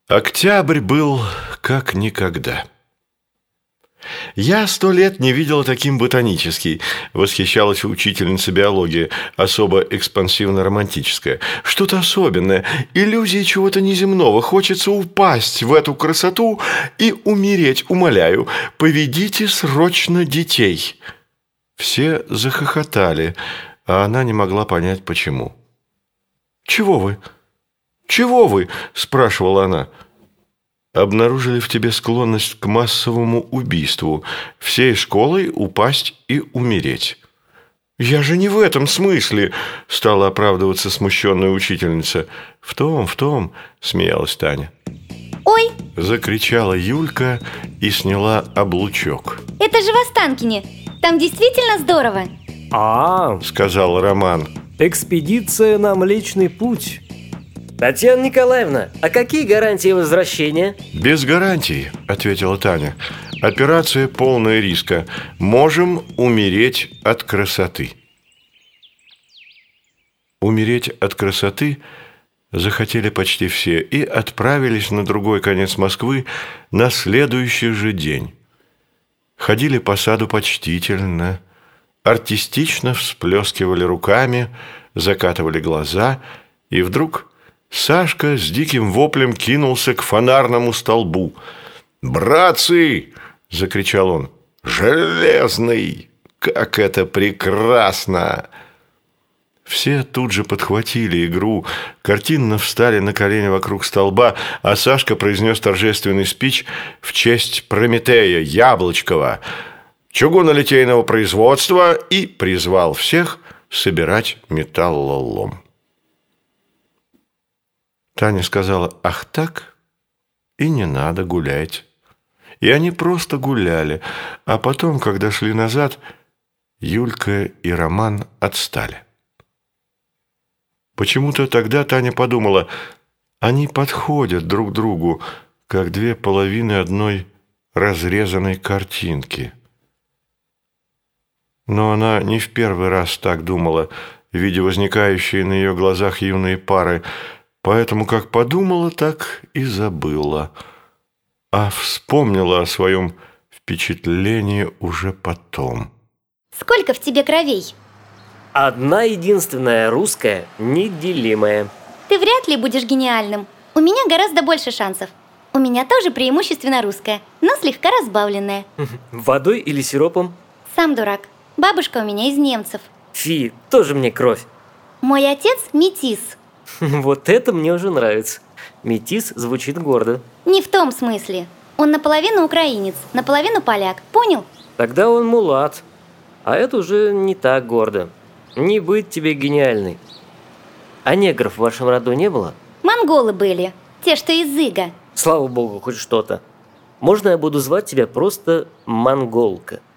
Октябрь был как никогда. «Я 100 лет не видела таким ботанический», – восхищалась учительница биологии, особо экспансивно-романтическая. «Что-то особенное, иллюзии чего-то неземного. Хочется упасть в эту красоту и умереть. Умоляю, поведите срочно детей». Все захохотали, а она не могла понять, почему. «Чего вы? Чего вы?» – спрашивала она. «Обнаружили в тебе склонность к массовому убийству, всей школой упасть и умереть». «Я же не в этом смысле», – стала оправдываться смущенная учительница. В том, – смеялась Таня. «Ой!» – закричала Юлька и сняла облучок. «Это же в Останкине! Там действительно здорово!» – сказал Роман. «Экспедиция на Млечный Путь». Татьяна Николаевна, а какие гарантии возвращения? «Без гарантий», – ответила Таня. «Операция полная риска. Можем умереть от красоты». Умереть от красоты захотели почти все и отправились на другой конец Москвы на следующий же день. Ходили по саду почтительно, артистично всплескивали руками, закатывали глаза, и вдруг Сашка с диким воплем кинулся к фонарному столбу. «Братцы!» – закричал он. «Железный! Как это прекрасно!» Все тут же подхватили игру, картинно встали на колени вокруг столба, а Сашка произнес торжественный спич в честь Прометея Яблочкова, чугунолитейного производства, и призвал всех собирать металлолом. Таня сказала: «Ах так? И не надо гулять». И они просто гуляли, а потом, когда шли назад, Юлька и Роман отстали. Почему-то тогда Таня подумала: они подходят друг другу, как две половины одной разрезанной картинки. Но она не в первый раз так думала, видя возникающие на ее глазах юные пары, поэтому как подумала, так и забыла, а вспомнила о своем впечатлении уже потом. «Сколько в тебе кровей?» Одна единственная, русская, неделимая. «Ты вряд ли будешь гениальным. У меня гораздо больше шансов. У меня тоже преимущественно русская, но слегка разбавленная». Водой или сиропом? Сам дурак. Бабушка у меня из немцев. Фи, тоже мне кровь. Мой отец метис. Вот это мне уже нравится. Метис звучит гордо. Не в том смысле. Он наполовину украинец, наполовину поляк. Понял? Тогда он мулат. А это уже не так гордо. Не быть тебе гениальной. А негров в вашем роду не было? Монголы были. Те, что из Ига. Слава богу, хоть что-то. Можно я буду звать тебя просто Монголка?